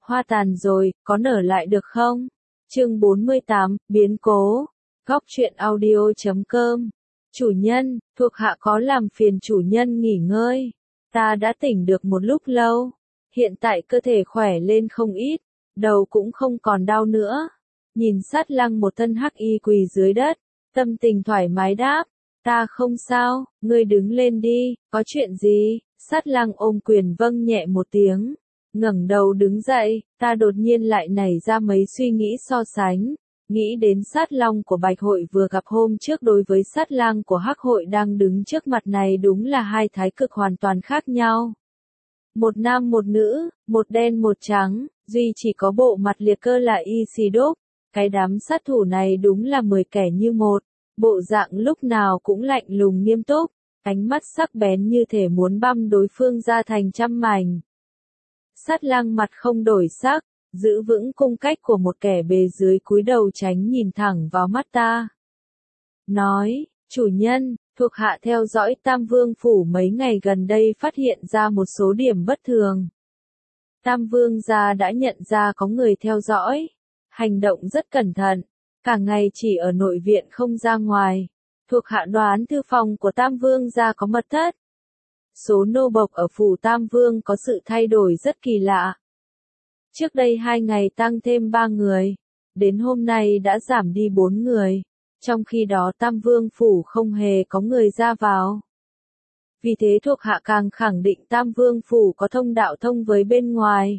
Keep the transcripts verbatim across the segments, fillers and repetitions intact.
Hoa tàn rồi, có nở lại được không? Chương bốn mươi tám, biến cố. Góc truyện audio chấm com. Chủ nhân, thuộc hạ có làm phiền chủ nhân nghỉ ngơi. Ta đã tỉnh được một lúc lâu. Hiện tại cơ thể khỏe lên không ít, đầu cũng không còn đau nữa. Nhìn Sát Lăng một thân hắc y quỳ dưới đất, tâm tình thoải mái đáp. Ta không sao, ngươi đứng lên đi, có chuyện gì? Sát Lăng ôm quyền vâng nhẹ một tiếng. Ngẩng đầu đứng dậy, ta đột nhiên lại nảy ra mấy suy nghĩ so sánh. Nghĩ đến Sát Long của Bạch Hội vừa gặp hôm trước đối với Sát Lang của Hắc Hội đang đứng trước mặt này đúng là hai thái cực hoàn toàn khác nhau. Một nam một nữ, một đen một trắng, duy chỉ có bộ mặt liệt cơ là Y Xì Đúc. Cái đám sát thủ này đúng là mười kẻ như một, bộ dạng lúc nào cũng lạnh lùng nghiêm túc, ánh mắt sắc bén như thể muốn băm đối phương ra thành trăm mảnh. Sát Lang mặt không đổi sắc, giữ vững cung cách của một kẻ bề dưới cúi đầu tránh nhìn thẳng vào mắt ta. Nói, chủ nhân, thuộc hạ theo dõi Tam Vương Phủ mấy ngày gần đây phát hiện ra một số điểm bất thường. Tam Vương gia đã nhận ra có người theo dõi, hành động rất cẩn thận, cả ngày chỉ ở nội viện không ra ngoài. Thuộc hạ đoán thư phòng của Tam Vương gia có mật thất. Số nô bộc ở phủ Tam Vương có sự thay đổi rất kỳ lạ. Trước đây hai ngày tăng thêm ba người, đến hôm nay đã giảm đi bốn người, trong khi đó Tam Vương phủ không hề có người ra vào. Vì thế thuộc hạ càng khẳng định Tam Vương phủ có thông đạo thông với bên ngoài.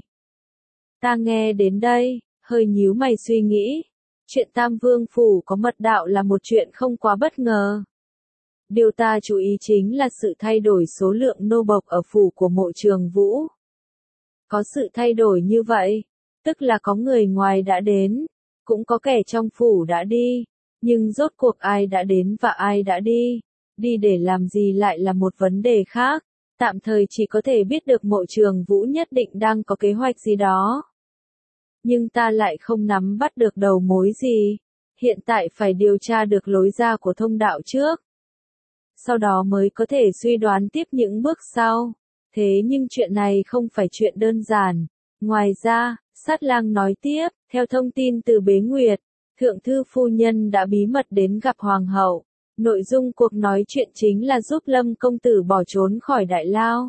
Ta nghe đến đây, hơi nhíu mày suy nghĩ, chuyện Tam Vương phủ có mật đạo là một chuyện không quá bất ngờ. Điều ta chú ý chính là sự thay đổi số lượng nô bộc ở phủ của Mộ Trường Vũ. Có sự thay đổi như vậy, tức là có người ngoài đã đến, cũng có kẻ trong phủ đã đi, nhưng rốt cuộc ai đã đến và ai đã đi, đi để làm gì lại là một vấn đề khác, tạm thời chỉ có thể biết được Mộ Trường Vũ nhất định đang có kế hoạch gì đó. Nhưng ta lại không nắm bắt được đầu mối gì, hiện tại phải điều tra được lối ra của thông đạo trước. Sau đó mới có thể suy đoán tiếp những bước sau. Thế nhưng chuyện này không phải chuyện đơn giản. Ngoài ra, Sát Lang nói tiếp, theo thông tin từ Bế Nguyệt, Thượng thư phu nhân đã bí mật đến gặp Hoàng hậu. Nội dung cuộc nói chuyện chính là giúp Lâm công tử bỏ trốn khỏi Đại Lao.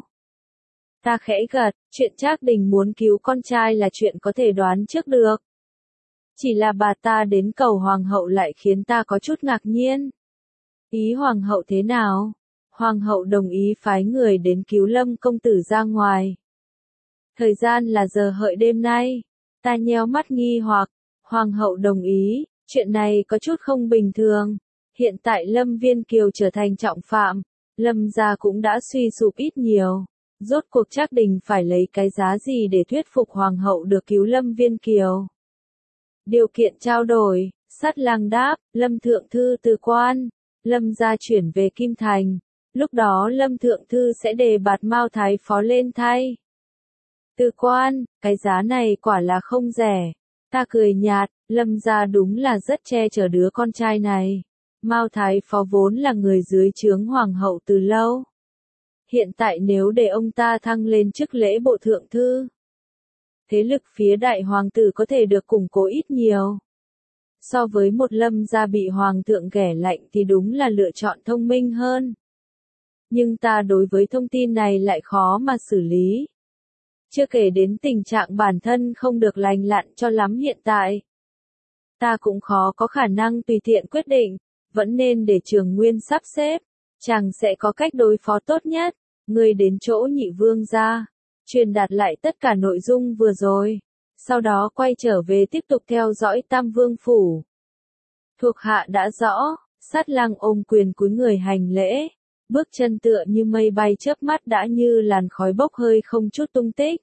Ta khẽ gật, chuyện Trác Đình muốn cứu con trai là chuyện có thể đoán trước được. Chỉ là bà ta đến cầu Hoàng hậu lại khiến ta có chút ngạc nhiên. Ý Hoàng hậu thế nào? Hoàng hậu đồng ý phái người đến cứu Lâm công tử ra ngoài. Thời gian là giờ hợi đêm nay. Ta nheo mắt nghi hoặc. Hoàng hậu đồng ý, chuyện này có chút không bình thường. Hiện tại Lâm Viên Kiều trở thành trọng phạm. Lâm gia cũng đã suy sụp ít nhiều. Rốt cuộc Trác Đình phải lấy cái giá gì để thuyết phục Hoàng hậu được cứu Lâm Viên Kiều? Điều kiện trao đổi, Sát Lang đáp, Lâm Thượng Thư từ quan. Lâm gia chuyển về Kim Thành. Lúc đó Lâm Thượng Thư sẽ đề bạt Mao Thái Phó lên thay. Từ quan, cái giá này quả là không rẻ. Ta cười nhạt, Lâm gia đúng là rất che chở đứa con trai này. Mao Thái Phó vốn là người dưới trướng Hoàng hậu từ lâu. Hiện tại nếu để ông ta thăng lên chức lễ bộ Thượng Thư, thế lực phía đại hoàng tử có thể được củng cố ít nhiều. So với một Lâm gia bị Hoàng thượng ghẻ lạnh thì đúng là lựa chọn thông minh hơn. Nhưng ta đối với thông tin này lại khó mà xử lý. Chưa kể đến tình trạng bản thân không được lành lặn cho lắm hiện tại. Ta cũng khó có khả năng tùy tiện quyết định, vẫn nên để Trường Nguyên sắp xếp, chàng sẽ có cách đối phó tốt nhất. Người đến chỗ Nhị Vương gia, truyền đạt lại tất cả nội dung vừa rồi, sau đó quay trở về tiếp tục theo dõi Tam Vương Phủ. Thuộc hạ đã rõ, Sát Lang ôm quyền cúi người hành lễ. Bước chân tựa như mây bay chớp mắt đã như làn khói bốc hơi không chút tung tích.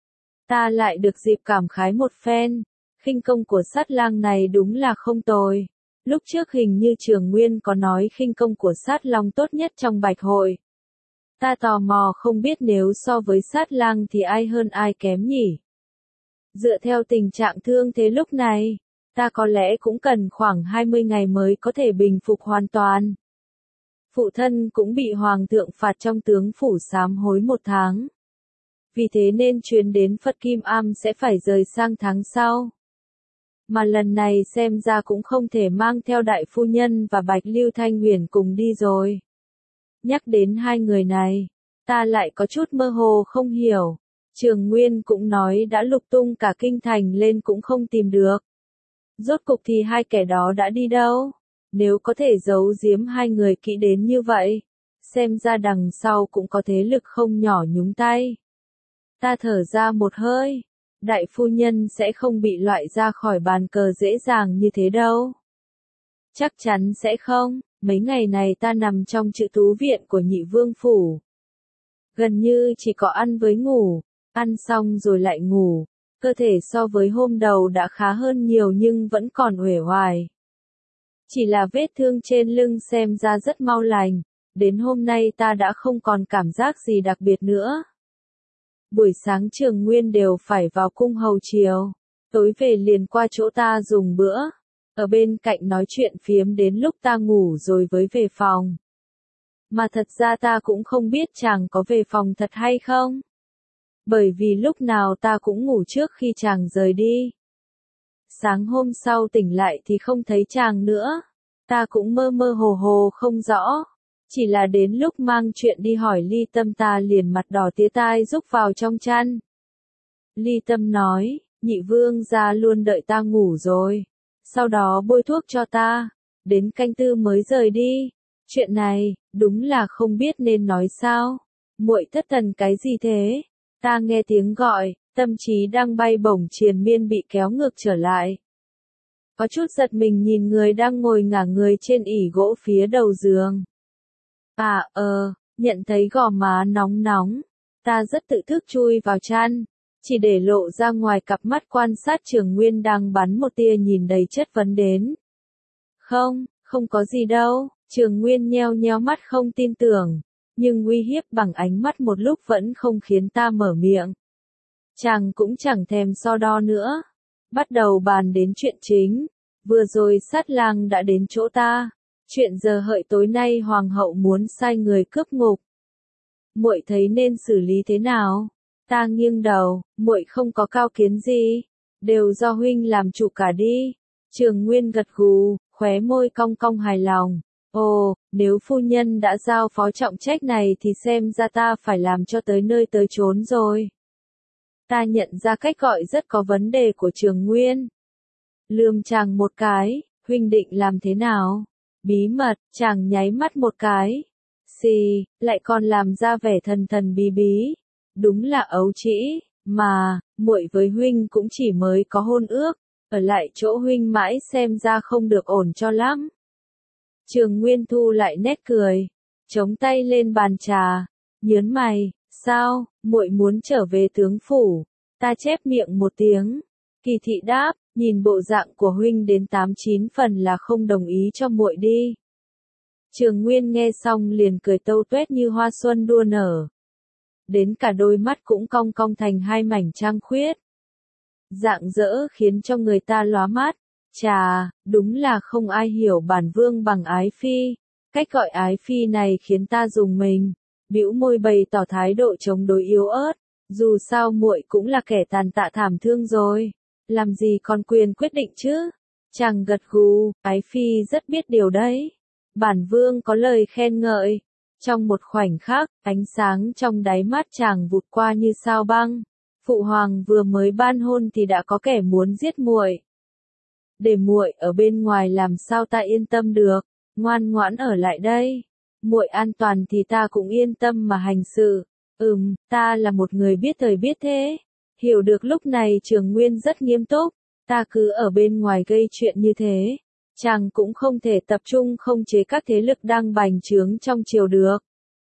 Ta lại được dịp cảm khái một phen, khinh công của Sát Lang này đúng là không tồi. Lúc trước hình như Trường Nguyên có nói khinh công của Sát Long tốt nhất trong Bạch Hội. Ta tò mò không biết nếu so với Sát Lang thì ai hơn ai kém nhỉ? Dựa theo tình trạng thương thế lúc này, ta có lẽ cũng cần khoảng hai mươi ngày mới có thể bình phục hoàn toàn. Phụ thân cũng bị Hoàng thượng phạt trong tướng phủ sám hối một tháng. vì thế nên chuyến đến Phật Kim Am sẽ phải rời sang tháng sau. Mà lần này xem ra cũng không thể mang theo đại phu nhân và Bạch Lưu Thanh Huyền cùng đi rồi. Nhắc đến hai người này, ta lại có chút mơ hồ không hiểu. Trường Nguyên cũng nói đã lục tung cả kinh thành lên cũng không tìm được. Rốt cục thì hai kẻ đó đã đi đâu? Nếu có thể giấu giếm hai người kỹ đến như vậy, xem ra đằng sau cũng có thế lực không nhỏ nhúng tay. Ta thở ra một hơi, đại phu nhân sẽ không bị loại ra khỏi bàn cờ dễ dàng như thế đâu. Chắc chắn sẽ không, mấy ngày này ta nằm trong chữ tú viện của nhị vương phủ. Gần như chỉ có ăn với ngủ, ăn xong rồi lại ngủ, cơ thể so với hôm đầu đã khá hơn nhiều nhưng vẫn còn uể oải. Chỉ là vết thương trên lưng xem ra rất mau lành, đến hôm nay ta đã không còn cảm giác gì đặc biệt nữa. Buổi sáng Trường Nguyên đều phải vào cung hầu chiều, tối về liền qua chỗ ta dùng bữa, ở bên cạnh nói chuyện phiếm đến lúc ta ngủ rồi mới về phòng. Mà thật ra ta cũng không biết chàng có về phòng thật hay không. Bởi vì lúc nào ta cũng ngủ trước khi chàng rời đi. Sáng hôm sau tỉnh lại thì không thấy chàng nữa. Ta cũng mơ mơ hồ hồ không rõ. Chỉ là đến lúc mang chuyện đi hỏi Ly Tâm ta liền mặt đỏ tía tai rúc vào trong chăn. Ly Tâm nói, nhị vương gia luôn đợi ta ngủ rồi. Sau đó bôi thuốc cho ta. Đến canh tư mới rời đi. Chuyện này, đúng là không biết nên nói sao. Muội thất thần cái gì thế? Ta nghe tiếng gọi, tâm trí đang bay bổng triền miên bị kéo ngược trở lại. Có chút giật mình nhìn người đang ngồi ngả người trên ỷ gỗ phía đầu giường. À ờ, nhận thấy gò má nóng nóng. Ta rất tự thức chui vào chăn, chỉ để lộ ra ngoài cặp mắt quan sát Trường Nguyên đang bắn một tia nhìn đầy chất vấn đến. Không, không có gì đâu, Trường Nguyên nheo nheo mắt không tin tưởng. Nhưng uy hiếp bằng ánh mắt một lúc vẫn không khiến ta mở miệng. Chàng cũng chẳng thèm so đo nữa. Bắt đầu bàn đến chuyện chính. Vừa rồi sát lang đã đến chỗ ta. Chuyện giờ hợi tối nay hoàng hậu muốn sai người cướp ngục. Muội thấy nên xử lý thế nào? Ta nghiêng đầu, muội không có cao kiến gì. Đều do huynh làm chủ cả đi. Trường Nguyên gật gù, khóe môi cong cong hài lòng. Ồ, nếu phu nhân đã giao phó trọng trách này thì xem ra ta phải làm cho tới nơi tới chốn rồi. Ta nhận ra cách gọi rất có vấn đề của Trường Nguyên. Lườm chàng một cái, huynh định làm thế nào? Bí mật, chàng nháy mắt một cái. Xì, lại còn làm ra vẻ thần thần bí bí. Đúng là ấu trĩ, mà, muội với huynh cũng chỉ mới có hôn ước, ở lại chỗ huynh mãi xem ra không được ổn cho lắm. Trường Nguyên thu lại nét cười, chống tay lên bàn trà, nhớn mày, sao, muội muốn trở về tướng phủ? Ta chép miệng một tiếng, Kỳ thị đáp, nhìn bộ dạng của huynh đến tám chín phần là không đồng ý cho muội đi. Trường Nguyên nghe xong liền cười tâu tuét như hoa xuân đua nở. Đến cả đôi mắt cũng cong cong thành hai mảnh trăng khuyết. Dạng dỡ khiến cho người ta lóa mắt. Chà, đúng là không ai hiểu bản vương bằng ái phi. Cách gọi ái phi này khiến ta rùng mình. Bĩu môi bày tỏ thái độ chống đối yếu ớt. Dù sao muội cũng là kẻ tàn tạ thảm thương rồi. Làm gì còn quyền quyết định chứ? Chàng gật gù, ái phi rất biết điều đấy. Bản vương có lời khen ngợi. Trong một khoảnh khắc, ánh sáng trong đáy mắt chàng vụt qua như sao băng. Phụ hoàng vừa mới ban hôn thì đã có kẻ muốn giết muội. Để muội ở bên ngoài làm sao ta yên tâm được, ngoan ngoãn ở lại đây. Muội an toàn thì ta cũng yên tâm mà hành sự. Ừm, ta là một người biết thời biết thế. Hiểu được lúc này Trường Nguyên rất nghiêm túc, ta cứ ở bên ngoài gây chuyện như thế. Chàng cũng không thể tập trung không chế các thế lực đang bành trướng trong triều được.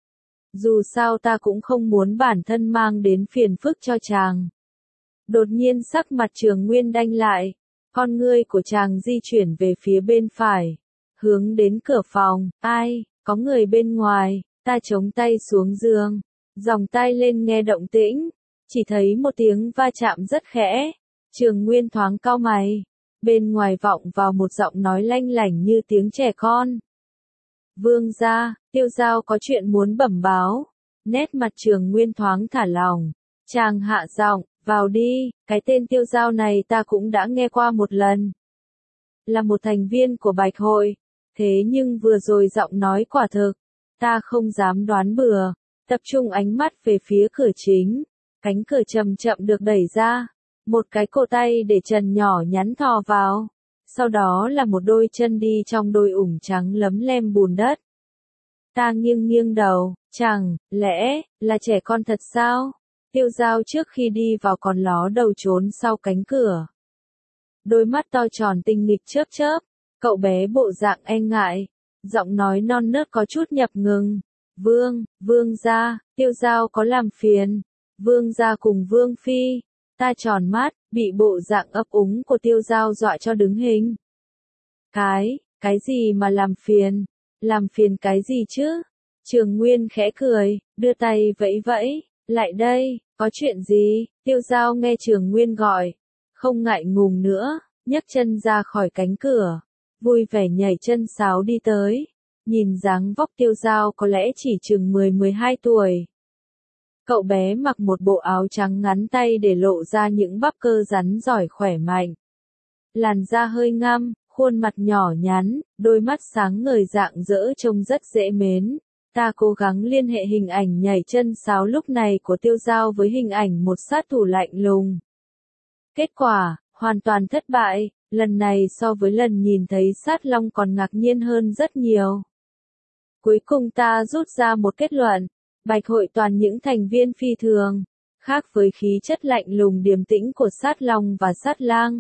Dù sao ta cũng không muốn bản thân mang đến phiền phức cho chàng. Đột nhiên sắc mặt Trường Nguyên đanh lại, con ngươi của chàng di chuyển về phía bên phải, hướng đến cửa phòng. Ai, có người bên ngoài, ta chống tay xuống giường, dòng tay lên nghe động tĩnh, chỉ thấy một tiếng va chạm rất khẽ. Trường Nguyên thoáng cau mày, bên ngoài vọng vào một giọng nói lanh lảnh như tiếng trẻ con. Vương gia, Tiêu Giao có chuyện muốn bẩm báo. Nét mặt Trường Nguyên thoáng thả lỏng, Chàng hạ giọng, vào đi, cái tên Tiêu Giao này ta cũng đã nghe qua một lần. Là một thành viên của Bạch Hội, thế nhưng vừa rồi giọng nói quả thực, ta không dám đoán bừa, tập trung ánh mắt về phía cửa chính, cánh cửa chậm chậm được đẩy ra, một cái cổ tay để trần nhỏ nhắn thò vào, sau đó là một đôi chân đi trong đôi ủng trắng lấm lem bùn đất. Ta nghiêng nghiêng đầu, chẳng lẽ là trẻ con thật sao? Tiêu Giao trước khi đi vào còn ló đầu trốn sau cánh cửa. Đôi mắt to tròn tinh nghịch chớp chớp, cậu bé bộ dạng e ngại, giọng nói non nớt có chút nhập ngừng. Vương, vương gia, Tiêu Giao có làm phiền. Vương gia cùng Vương Phi. Ta tròn mắt, bị bộ dạng ấp úng của Tiêu Giao dọa cho đứng hình. Cái, cái gì mà làm phiền? Làm phiền cái gì chứ? Trường Nguyên khẽ cười, đưa tay vẫy vẫy, lại đây, có chuyện gì? Tiêu Giao nghe Trường Nguyên gọi, không ngại ngùng nữa, nhấc chân ra khỏi cánh cửa, vui vẻ nhảy chân sáo đi tới, nhìn dáng vóc Tiêu Giao có lẽ chỉ chừng mười mười hai tuổi. Cậu bé mặc một bộ áo trắng ngắn tay để lộ ra những bắp cơ rắn giỏi khỏe mạnh. Làn da hơi ngăm, khuôn mặt nhỏ nhắn, đôi mắt sáng ngời rạng rỡ trông rất dễ mến. Ta cố gắng liên hệ hình ảnh nhảy chân sáo lúc này của Tiêu Giao với hình ảnh một sát thủ lạnh lùng. Kết quả, hoàn toàn thất bại, lần này so với lần nhìn thấy sát long còn ngạc nhiên hơn rất nhiều. Cuối cùng ta rút ra một kết luận, Bạch Hội toàn những thành viên phi thường, khác với khí chất lạnh lùng điềm tĩnh của sát long và sát lang.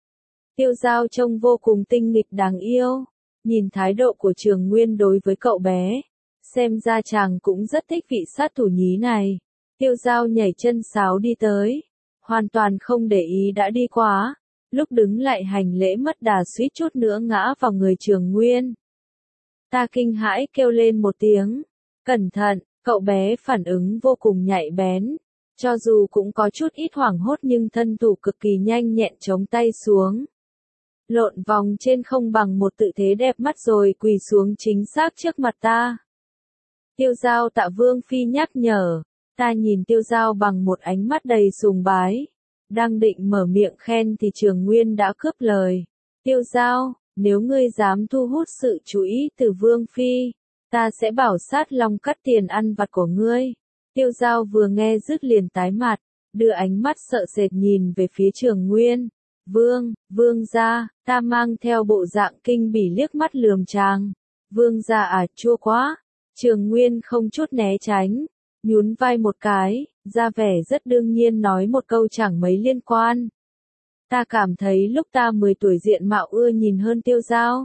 Tiêu Giao trông vô cùng tinh nghịch đáng yêu, nhìn thái độ của Trường Nguyên đối với cậu bé, xem ra chàng cũng rất thích vị sát thủ nhí này. Tiêu Giao nhảy chân sáo đi tới, hoàn toàn không để ý đã đi quá, lúc đứng lại hành lễ mất đà suýt chút nữa ngã vào người Trường Nguyên. Ta kinh hãi kêu lên một tiếng, cẩn thận, cậu bé phản ứng vô cùng nhạy bén, cho dù cũng có chút ít hoảng hốt nhưng thân thủ cực kỳ nhanh nhẹn chống tay xuống. Lộn vòng trên không bằng một tự thế đẹp mắt rồi quỳ xuống chính xác trước mặt ta. Tiêu Giao tạ Vương Phi nhắc nhở, ta nhìn Tiêu Giao bằng một ánh mắt đầy sùng bái. Đang định mở miệng khen thì Trường Nguyên đã cướp lời. Tiêu Giao, nếu ngươi dám thu hút sự chú ý từ Vương Phi, ta sẽ bảo sát long cắt tiền ăn vặt của ngươi. Tiêu Giao vừa nghe dứt liền tái mặt, đưa ánh mắt sợ sệt nhìn về phía Trường Nguyên. Vương, vương gia, ta mang theo bộ dạng kinh bỉ liếc mắt lườm chàng. Vương gia à, chua quá. Trường Nguyên không chút né tránh, nhún vai một cái, ra vẻ rất đương nhiên nói một câu chẳng mấy liên quan. Ta cảm thấy lúc ta mười tuổi diện mạo ưa nhìn hơn Tiêu Giao.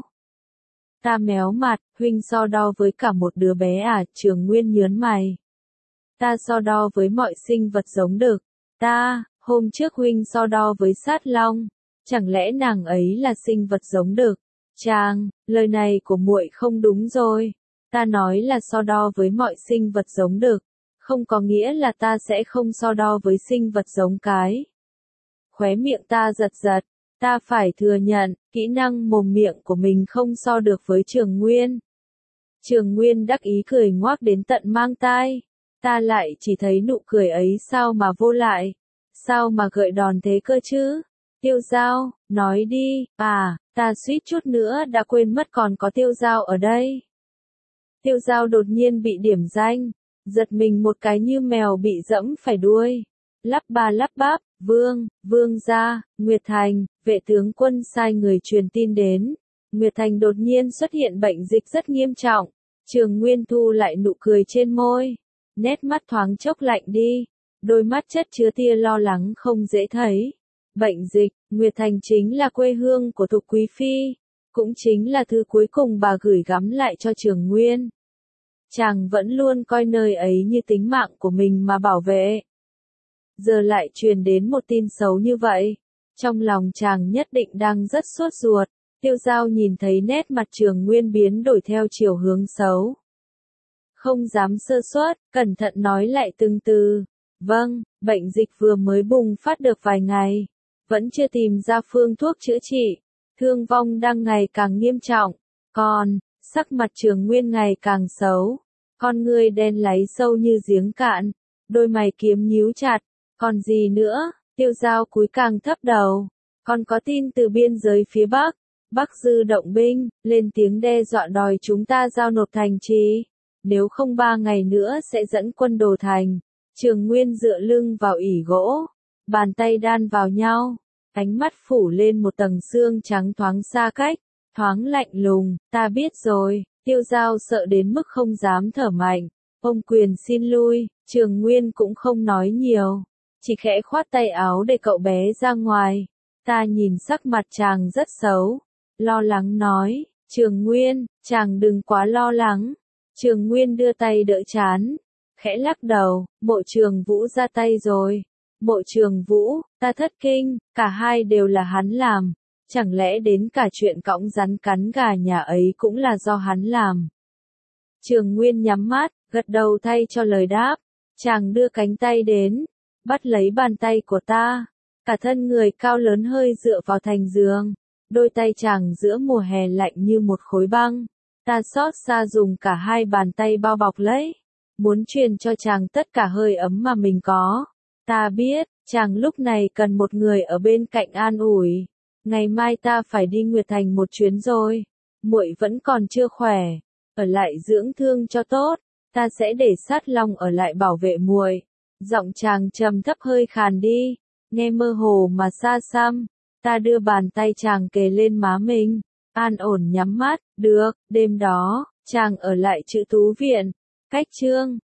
Ta méo mặt, huynh so đo với cả một đứa bé à? Trường Nguyên nhớn mày. Ta so đo với mọi sinh vật giống đực. Ta, hôm trước huynh so đo với sát long, chẳng lẽ nàng ấy là sinh vật giống đực? Chàng, lời này của muội không đúng rồi. Ta nói là so đo với mọi sinh vật giống đực, không có nghĩa là ta sẽ không so đo với sinh vật giống cái. Khóe miệng ta giật giật, ta phải thừa nhận, kỹ năng mồm miệng của mình không so được với Trường Nguyên. Trường Nguyên đắc ý cười ngoác đến tận mang tai, ta lại chỉ thấy nụ cười ấy sao mà vô lại, sao mà gợi đòn thế cơ chứ? Tiêu Giao, nói đi, à, ta suýt chút nữa đã quên mất còn có Tiêu Giao ở đây. Tiêu Giao đột nhiên bị điểm danh, giật mình một cái như mèo bị dẫm phải đuôi. Lắp ba lắp bắp, vương, vương gia, Nguyệt Thành, vệ tướng quân sai người truyền tin đến. Nguyệt Thành đột nhiên xuất hiện bệnh dịch rất nghiêm trọng. Trường Nguyên thu lại nụ cười trên môi. Nét mắt thoáng chốc lạnh đi. Đôi mắt chất chứa tia lo lắng không dễ thấy. Bệnh dịch, Nguyệt Thành chính là quê hương của Thục Quý Phi. Cũng chính là thứ cuối cùng bà gửi gắm lại cho Trường Nguyên. Chàng vẫn luôn coi nơi ấy như tính mạng của mình mà bảo vệ. Giờ lại truyền đến một tin xấu như vậy. Trong lòng chàng nhất định đang rất sốt ruột. Tiêu Giao nhìn thấy nét mặt Trường Nguyên biến đổi theo chiều hướng xấu. Không dám sơ suất, cẩn thận nói lại từng từ. Vâng, bệnh dịch vừa mới bùng phát được vài ngày. Vẫn chưa tìm ra phương thuốc chữa trị. Thương vong đang ngày càng nghiêm trọng. Còn, sắc mặt Trường Nguyên ngày càng xấu. Con ngươi đen láy sâu như giếng cạn. Đôi mày kiếm nhíu chặt. Còn gì nữa? Tiêu Dao cúi càng thấp đầu. Còn có tin từ biên giới phía Bắc. Bắc Dư động binh, lên tiếng đe dọa đòi chúng ta giao nộp thành trì. Nếu không ba ngày nữa sẽ dẫn quân đổ thành. Trường Nguyên dựa lưng vào ỷ gỗ. Bàn tay đan vào nhau. Ánh mắt phủ lên một tầng xương trắng thoáng xa cách. Thoáng lạnh lùng, ta biết rồi. Tiêu Dao sợ đến mức không dám thở mạnh. Ông quyền xin lui, Trường Nguyên cũng không nói nhiều. Chỉ khẽ khoát tay áo để cậu bé ra ngoài. Ta nhìn sắc mặt chàng rất xấu. Lo lắng nói, Trường Nguyên, chàng đừng quá lo lắng. Trường Nguyên đưa tay đỡ trán. Khẽ lắc đầu, Mộ Trường Vũ ra tay rồi. Mộ Trường Vũ, ta thất kinh, cả hai đều là hắn làm. Chẳng lẽ đến cả chuyện cõng rắn cắn gà nhà ấy cũng là do hắn làm. Trường Nguyên nhắm mắt, gật đầu thay cho lời đáp. Chàng đưa cánh tay đến, bắt lấy bàn tay của ta. Cả thân người cao lớn hơi dựa vào thành giường. Đôi tay chàng giữa mùa hè lạnh như một khối băng. Ta xót xa dùng cả hai bàn tay bao bọc lấy. Muốn truyền cho chàng tất cả hơi ấm mà mình có. Ta biết, chàng lúc này cần một người ở bên cạnh an ủi. Ngày mai ta phải đi Nguyệt Thành một chuyến rồi. Muội vẫn còn chưa khỏe. Ở lại dưỡng thương cho tốt. Ta sẽ để Sát Long ở lại bảo vệ muội. Giọng chàng trầm thấp hơi khàn đi. Nghe mơ hồ mà xa xăm. Ta đưa bàn tay chàng kề lên má mình. An ổn nhắm mắt. Được, đêm đó, chàng ở lại Chữ Tú Viện. Cách chương